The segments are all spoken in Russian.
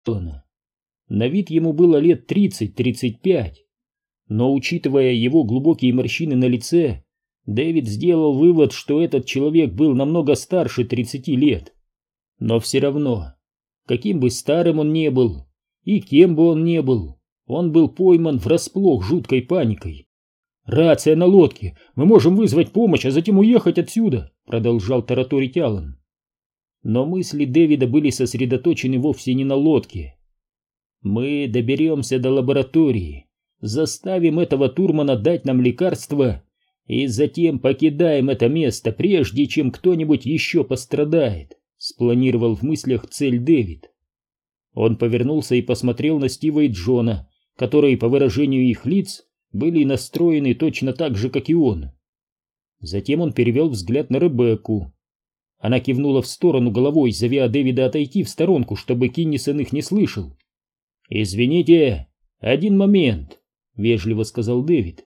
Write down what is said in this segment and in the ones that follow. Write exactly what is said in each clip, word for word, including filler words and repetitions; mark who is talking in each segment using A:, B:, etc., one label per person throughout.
A: Алана. На вид ему было лет тридцать-тридцать пять, но, учитывая его глубокие морщины на лице, Дэвид сделал вывод, что этот человек был намного старше тридцати лет. Но все равно, каким бы старым он не был и кем бы он не был, он был пойман врасплох жуткой паникой. «Рация на лодке! Мы можем вызвать помощь, а затем уехать отсюда!» — продолжал тараторить Алан. Но мысли Дэвида были сосредоточены вовсе не на лодке. «Мы доберемся до лаборатории, заставим этого Турмана дать нам лекарство и затем покидаем это место, прежде чем кто-нибудь еще пострадает», — спланировал в мыслях цель Дэвид. Он повернулся и посмотрел на Стива и Джона, которые, по выражению их лиц, были настроены точно так же, как и он. Затем он перевел взгляд на Ребекку. Она кивнула в сторону головой, зовя Дэвида отойти в сторонку, чтобы Киннисон их не слышал. «Извините, один момент», — вежливо сказал Дэвид.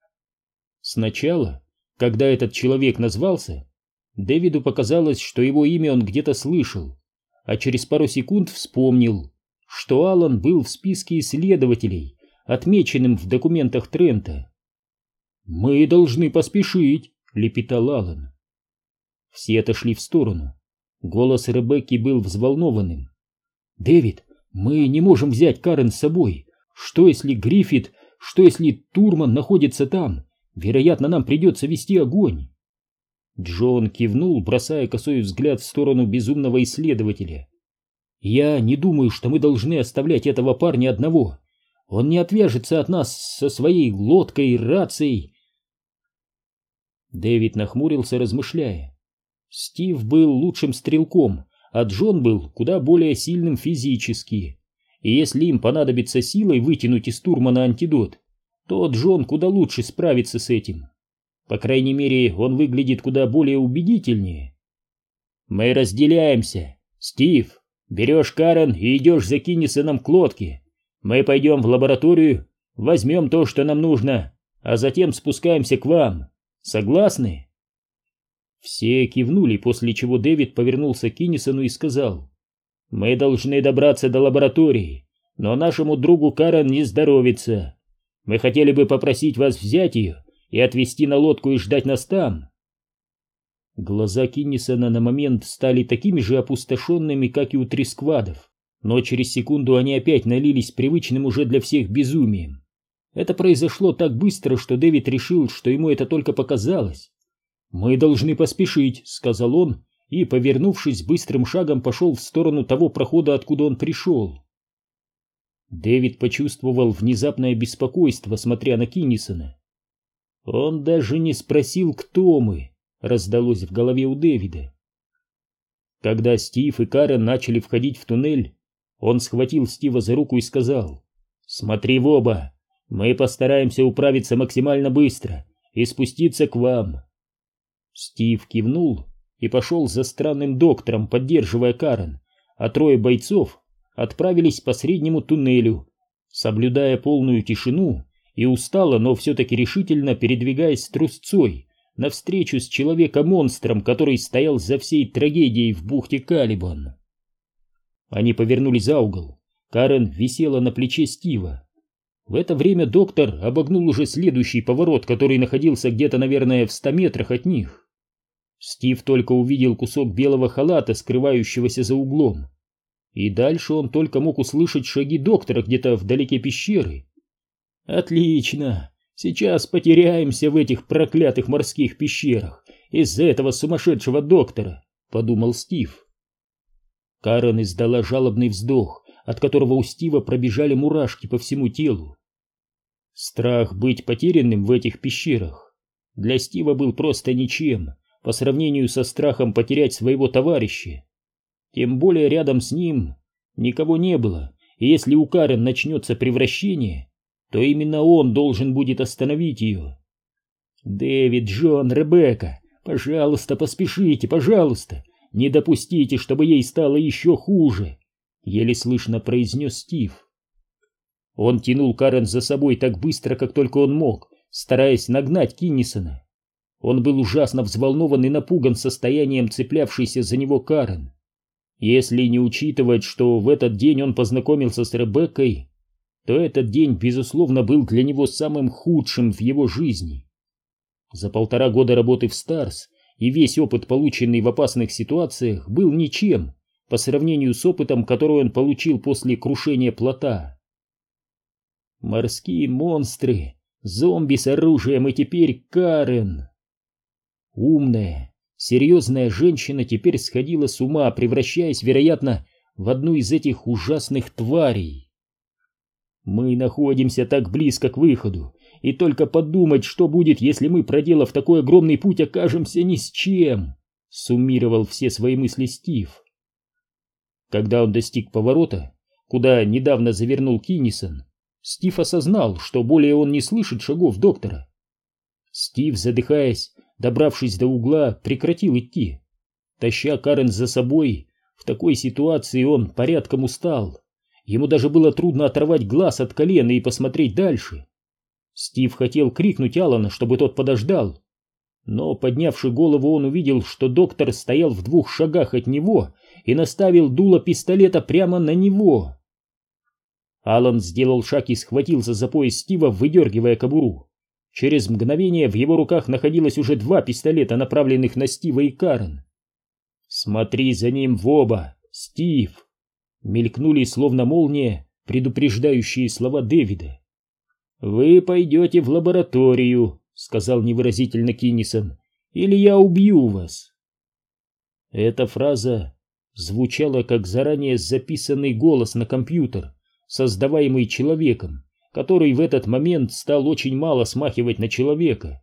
A: Сначала, когда этот человек назвался, Дэвиду показалось, что его имя он где-то слышал, а через пару секунд вспомнил, что Алан был в списке исследователей, отмеченным в документах Трента. «Мы должны поспешить», — лепетал Алан. Все отошли в сторону. Голос Ребекки был взволнованным. «Дэвид, мы не можем взять Карен с собой. Что если Гриффит, что если Турман находится там? Вероятно, нам придется вести огонь». Джон кивнул, бросая косой взгляд в сторону безумного исследователя. «Я не думаю, что мы должны оставлять этого парня одного. Он не отвяжется от нас со своей лодкой и рацией». Дэвид нахмурился, размышляя. Стив был лучшим стрелком, а Джон был куда более сильным физически. И если им понадобится силой вытянуть из Турмана антидот, то Джон куда лучше справится с этим. По крайней мере, он выглядит куда более убедительнее. «Мы разделяемся. Стив, берешь Карен и идешь за Киннисоном к лодке. Мы пойдем в лабораторию, возьмем то, что нам нужно, а затем спускаемся к вам. Согласны?» Все кивнули, после чего Дэвид повернулся к Киннисону и сказал: «Мы должны добраться до лаборатории, но нашему другу Карен не здоровится. Мы хотели бы попросить вас взять ее и отвезти на лодку и ждать нас там». Глаза Киннисона на момент стали такими же опустошенными, как и у Тресквадов, но через секунду они опять налились привычным уже для всех безумием. Это произошло так быстро, что Дэвид решил, что ему это только показалось. «Мы должны поспешить», — сказал он, и, повернувшись, быстрым шагом пошел в сторону того прохода, откуда он пришел. Дэвид почувствовал внезапное беспокойство, смотря на Киннисона. «Он даже не спросил, кто мы», — раздалось в голове у Дэвида. Когда Стив и Карен начали входить в туннель, он схватил Стива за руку и сказал: «Смотри в оба, мы постараемся управиться максимально быстро и спуститься к вам». Стив кивнул и пошел за странным доктором, поддерживая Карен, а трое бойцов отправились по среднему туннелю, соблюдая полную тишину и устало, но все-таки решительно передвигаясь трусцой навстречу с человеком-монстром, который стоял за всей трагедией в бухте Калибан. Они повернули за угол. Карен висела на плече Стива. В это время доктор обогнул уже следующий поворот, который находился где-то, наверное, в ста метрах от них. Стив только увидел кусок белого халата, скрывающегося за углом. И дальше он только мог услышать шаги доктора где-то вдалеке пещеры. «Отлично! Сейчас потеряемся в этих проклятых морских пещерах из-за этого сумасшедшего доктора», — подумал Стив. Карен издала жалобный вздох, от которого у Стива пробежали мурашки по всему телу. Страх быть потерянным в этих пещерах для Стива был просто ничем по сравнению со страхом потерять своего товарища. Тем более рядом с ним никого не было, и если у Карен начнется превращение, то именно он должен будет остановить ее. «Дэвид, Джон, Ребекка, пожалуйста, поспешите, пожалуйста, не допустите, чтобы ей стало еще хуже», — еле слышно произнес Стив. Он тянул Карен за собой так быстро, как только он мог, стараясь нагнать Киннисона. Он был ужасно взволнован и напуган состоянием цеплявшейся за него Карен. Если не учитывать, что в этот день он познакомился с Ребеккой, то этот день, безусловно, был для него самым худшим в его жизни. За полтора года работы в Старс и весь опыт, полученный в опасных ситуациях, был ничем по сравнению с опытом, который он получил после крушения плота. Морские монстры, зомби с оружием и теперь Карен. Умная, серьезная женщина теперь сходила с ума, превращаясь, вероятно, в одну из этих ужасных тварей. Мы находимся так близко к выходу, и только подумать, что будет, если мы, проделав такой огромный путь, окажемся ни с чем, суммировал все свои мысли Стив. Когда он достиг поворота, куда недавно завернул Киннисон, Стив осознал, что более он не слышит шагов доктора. Стив, задыхаясь, добравшись до угла, прекратил идти. Таща Карен за собой, в такой ситуации он порядком устал. Ему даже было трудно оторвать глаз от колена и посмотреть дальше. Стив хотел крикнуть Алана, чтобы тот подождал, но, поднявши голову, он увидел, что доктор стоял в двух шагах от него и наставил дуло пистолета прямо на него. Алан сделал шаг и схватился за пояс Стива, выдергивая кобуру. Через мгновение в его руках находилось уже два пистолета, направленных на Стива и Карен. «Смотри за ним в оба, Стив!» Мелькнули, словно молния, предупреждающие слова Дэвида. «Вы пойдете в лабораторию», — сказал невыразительно Киннисон, — «или я убью вас». Эта фраза звучала как заранее записанный голос на компьютер, создаваемый человеком, который в этот момент стал очень мало смахивать на человека.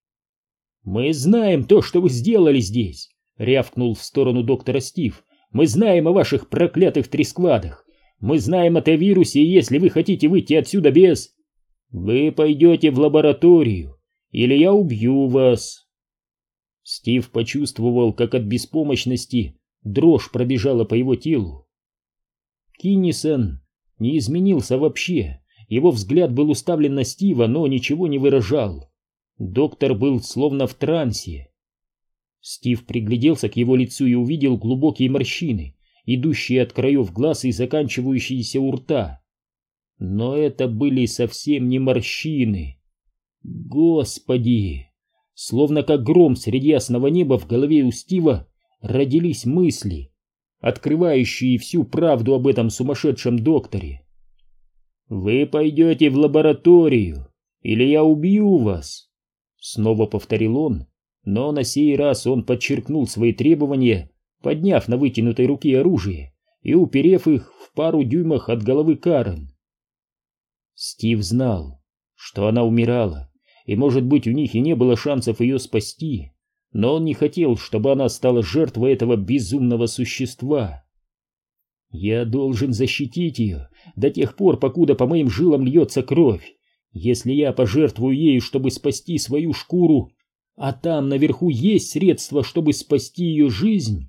A: «Мы знаем то, что вы сделали здесь», — рявкнул в сторону доктора Стив. «Мы знаем о ваших проклятых тресквадах. Мы знаем о Т-вирусе, и если вы хотите выйти отсюда без... Вы пойдете в лабораторию, или я убью вас». Стив почувствовал, как от беспомощности дрожь пробежала по его телу. Киннисон не изменился вообще. Его взгляд был уставлен на Стива, но ничего не выражал. Доктор был словно в трансе. Стив пригляделся к его лицу и увидел глубокие морщины, идущие от краев глаз и заканчивающиеся у рта. Но это были совсем не морщины. Господи! Словно как гром среди ясного неба в голове у Стива родились мысли, открывающие всю правду об этом сумасшедшем докторе. «Вы пойдете в лабораторию, или я убью вас», — снова повторил он, но на сей раз он подчеркнул свои требования, подняв на вытянутой руке оружие и уперев их в пару дюймах от головы Карен. Стив знал, что она умирала, и, может быть, у них и не было шансов ее спасти, но он не хотел, чтобы она стала жертвой этого безумного существа. «Я должен защитить ее до тех пор, покуда по моим жилам льется кровь. Если я пожертвую ею, чтобы спасти свою шкуру, а там наверху есть средства, чтобы спасти ее жизнь...»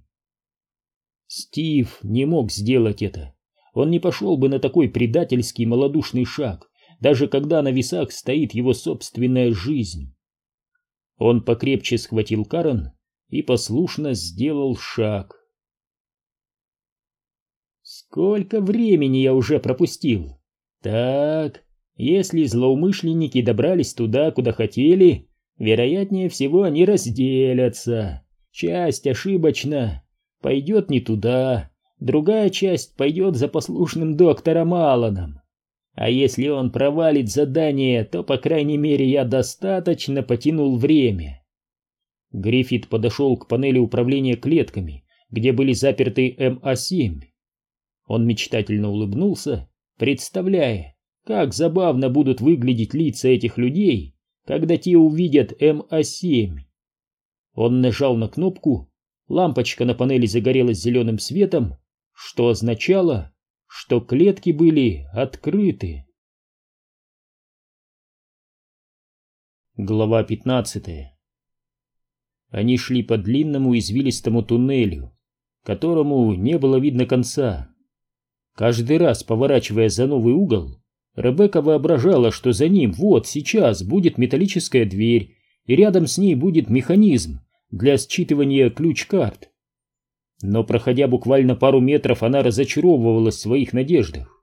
A: Стив не мог сделать это. Он не пошел бы на такой предательский малодушный шаг, даже когда на весах стоит его собственная жизнь. Он покрепче схватил Карен и послушно сделал шаг. «Сколько времени я уже пропустил? Так, если злоумышленники добрались туда, куда хотели, вероятнее всего они разделятся. Часть ошибочно пойдет не туда, другая часть пойдет за послушным доктором Алланом. А если он провалит задание, то, по крайней мере, я достаточно потянул время». Гриффит подошел к панели управления клетками, где были заперты эм а семь. Он мечтательно улыбнулся, представляя, как забавно будут выглядеть лица этих людей, когда те увидят эм а семь. Он нажал на кнопку, лампочка на панели загорелась зеленым светом, что означало, что клетки были открыты. Глава пятнадцатая. Они шли по длинному извилистому туннелю, которому не было видно конца. Каждый раз, поворачивая за новый угол, Ребекка воображала, что за ним вот сейчас будет металлическая дверь, и рядом с ней будет механизм для считывания ключ-карт. Но, проходя буквально пару метров, она разочаровывалась в своих надеждах.